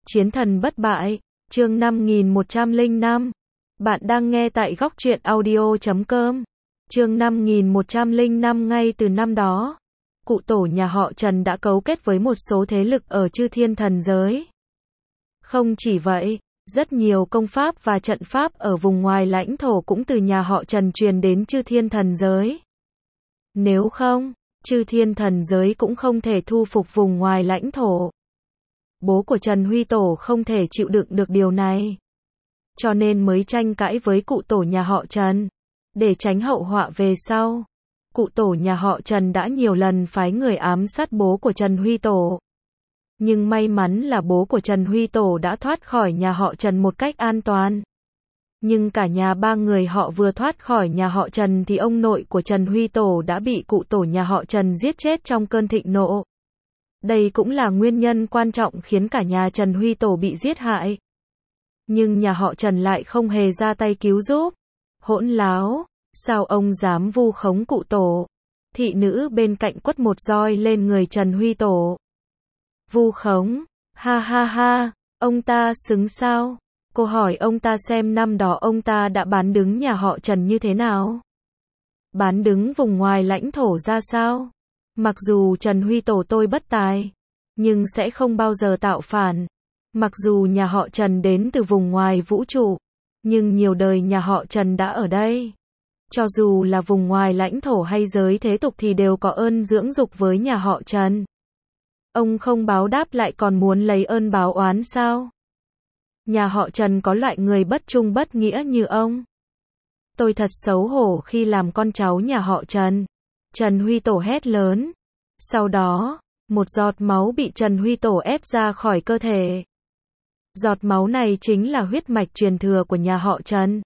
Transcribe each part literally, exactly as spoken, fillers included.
Chiến thần bất bại, chương năm nghìn một trăm lẻ năm. Bạn đang nghe tại góc truyện audio chấm com. Chương năm nghìn một trăm lẻ năm. Ngay từ năm đó, cụ tổ nhà họ Trần đã cấu kết với một số thế lực ở Chư Thiên thần giới. Không chỉ vậy, rất nhiều công pháp và trận pháp ở vùng ngoài lãnh thổ cũng từ nhà họ Trần truyền đến Chư Thiên thần giới. Nếu không, Chư Thiên thần giới cũng không thể thu phục vùng ngoài lãnh thổ. Bố của Trần Huy Tổ không thể chịu đựng được điều này, cho nên mới tranh cãi với cụ tổ nhà họ Trần. Để tránh hậu họa về sau, cụ tổ nhà họ Trần đã nhiều lần phái người ám sát bố của Trần Huy Tổ. Nhưng may mắn là bố của Trần Huy Tổ đã thoát khỏi nhà họ Trần một cách an toàn. Nhưng cả nhà ba người họ vừa thoát khỏi nhà họ Trần thì ông nội của Trần Huy Tổ đã bị cụ tổ nhà họ Trần giết chết trong cơn thịnh nộ. Đây cũng là nguyên nhân quan trọng khiến cả nhà Trần Huy Tổ bị giết hại. Nhưng nhà họ Trần lại không hề ra tay cứu giúp. Hỗn láo, sao ông dám vu khống cụ tổ? Thị nữ bên cạnh quất một roi lên người Trần Huy Tổ. Vu khống, ha ha ha, ông ta xứng sao? Cô hỏi ông ta xem năm đó ông ta đã bán đứng nhà họ Trần như thế nào? Bán đứng vùng ngoài lãnh thổ ra sao? Mặc dù Trần Huy Tổ tôi bất tài, nhưng sẽ không bao giờ tạo phản. Mặc dù nhà họ Trần đến từ vùng ngoài vũ trụ, nhưng nhiều đời nhà họ Trần đã ở đây. Cho dù là vùng ngoài lãnh thổ hay giới thế tục thì đều có ơn dưỡng dục với nhà họ Trần. Ông không báo đáp lại còn muốn lấy ơn báo oán sao? Nhà họ Trần có loại người bất trung bất nghĩa như ông. Tôi thật xấu hổ khi làm con cháu nhà họ Trần. Trần Huy Tổ hét lớn. Sau đó, một giọt máu bị Trần Huy Tổ ép ra khỏi cơ thể. Giọt máu này chính là huyết mạch truyền thừa của nhà họ Trần.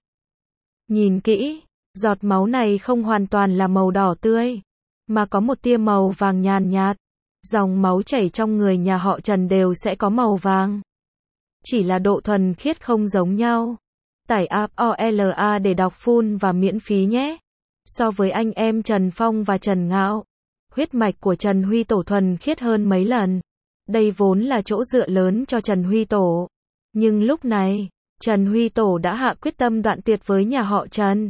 Nhìn kỹ, giọt máu này không hoàn toàn là màu đỏ tươi, mà có một tia màu vàng nhàn nhạt. Dòng máu chảy trong người nhà họ Trần đều sẽ có màu vàng. Chỉ là độ thuần khiết không giống nhau. Tải app o lờ a để đọc full và miễn phí nhé. So với anh em Trần Phong và Trần Ngạo, huyết mạch của Trần Huy Tổ thuần khiết hơn mấy lần. Đây vốn là chỗ dựa lớn cho Trần Huy Tổ. Nhưng lúc này, Trần Huy Tổ đã hạ quyết tâm đoạn tuyệt với nhà họ Trần.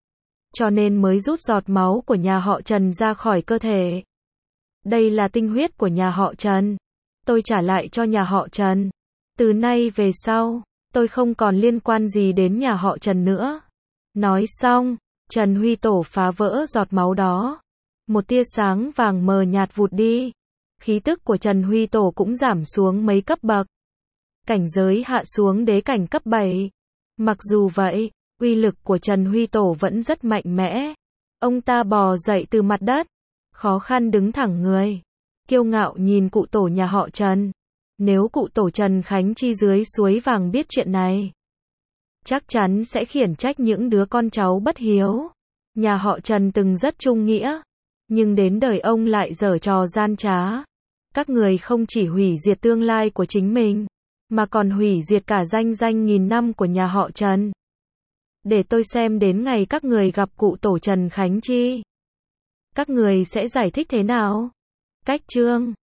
Cho nên mới rút giọt máu của nhà họ Trần ra khỏi cơ thể. Đây là tinh huyết của nhà họ Trần. Tôi trả lại cho nhà họ Trần. Từ nay về sau, tôi không còn liên quan gì đến nhà họ Trần nữa. Nói xong, Trần Huy Tổ phá vỡ giọt máu đó. Một tia sáng vàng mờ nhạt vụt đi. Khí tức của Trần Huy Tổ cũng giảm xuống mấy cấp bậc. Cảnh giới hạ xuống đế cảnh cấp bảy. Mặc dù vậy, uy lực của Trần Huy Tổ vẫn rất mạnh mẽ. Ông ta bò dậy từ mặt đất, khó khăn đứng thẳng người, kiêu ngạo nhìn cụ tổ nhà họ Trần. Nếu cụ tổ Trần Khánh Chi dưới suối vàng biết chuyện này, chắc chắn sẽ khiển trách những đứa con cháu bất hiếu. Nhà họ Trần từng rất trung nghĩa, nhưng đến đời ông lại giở trò gian trá. Các người không chỉ hủy diệt tương lai của chính mình, mà còn hủy diệt cả danh danh nghìn năm của nhà họ Trần. Để tôi xem đến ngày các người gặp cụ tổ Trần Khánh Chi, các người sẽ giải thích thế nào? Cách chương